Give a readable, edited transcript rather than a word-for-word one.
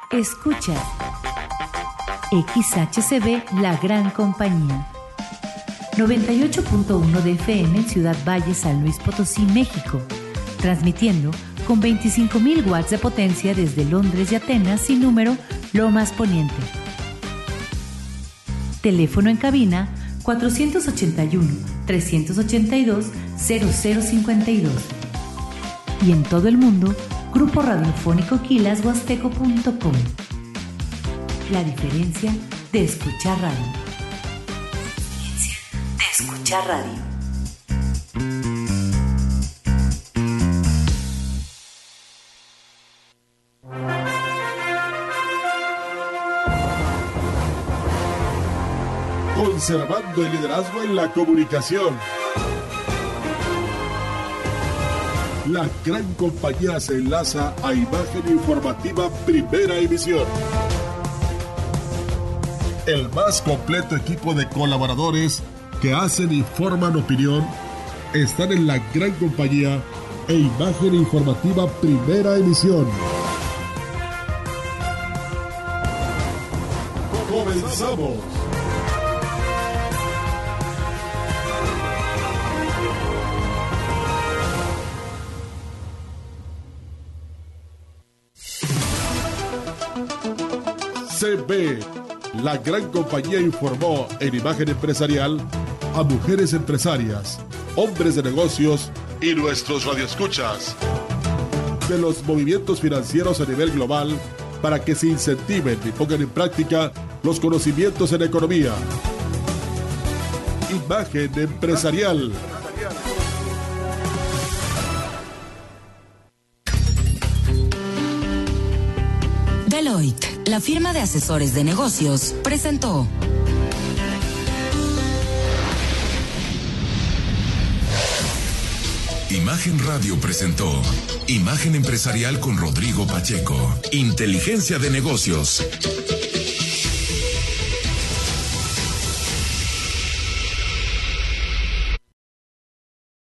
Escucha XHCB La Gran Compañía. 98.1 de FM en Ciudad Valle, San Luis Potosí, México. Transmitiendo con 25.000 watts de potencia desde Londres y Atenas, sin número, Lomas Poniente. Teléfono en cabina 481-382-0052. Y en todo el mundo, Grupo Radiofónico quilashuasteco.com. La diferencia de escuchar radio. De escuchar radio. Conservando el liderazgo en la comunicación. La Gran Compañía se enlaza a Imagen Informativa Primera Emisión. El más completo equipo de colaboradores que hacen y forman opinión están en La Gran Compañía e Imagen Informativa Primera Emisión. ¡Comenzamos! CB, La Gran Compañía informó en Imagen Empresarial a mujeres empresarias, hombres de negocios y nuestros radioescuchas de los movimientos financieros a nivel global para que se incentiven y pongan en práctica los conocimientos en economía. Imagen Empresarial. Deloitte, la firma de asesores de negocios, presentó Imagen Radio presentó Imagen Empresarial con Rodrigo Pacheco. Inteligencia de negocios.